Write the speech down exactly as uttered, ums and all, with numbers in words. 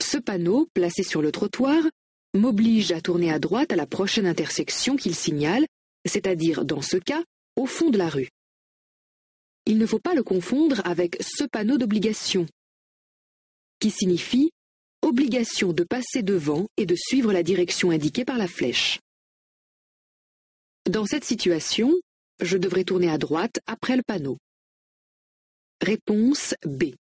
Ce panneau, placé sur le trottoir, m'oblige à tourner à droite à la prochaine intersection qu'il signale, c'est-à-dire, dans ce cas, au fond de la rue. Il ne faut pas le confondre avec ce panneau d'obligation, qui signifie obligation de passer devant et de suivre la direction indiquée par la flèche. Dans cette situation, je devrais tourner à droite après le panneau. Réponse B.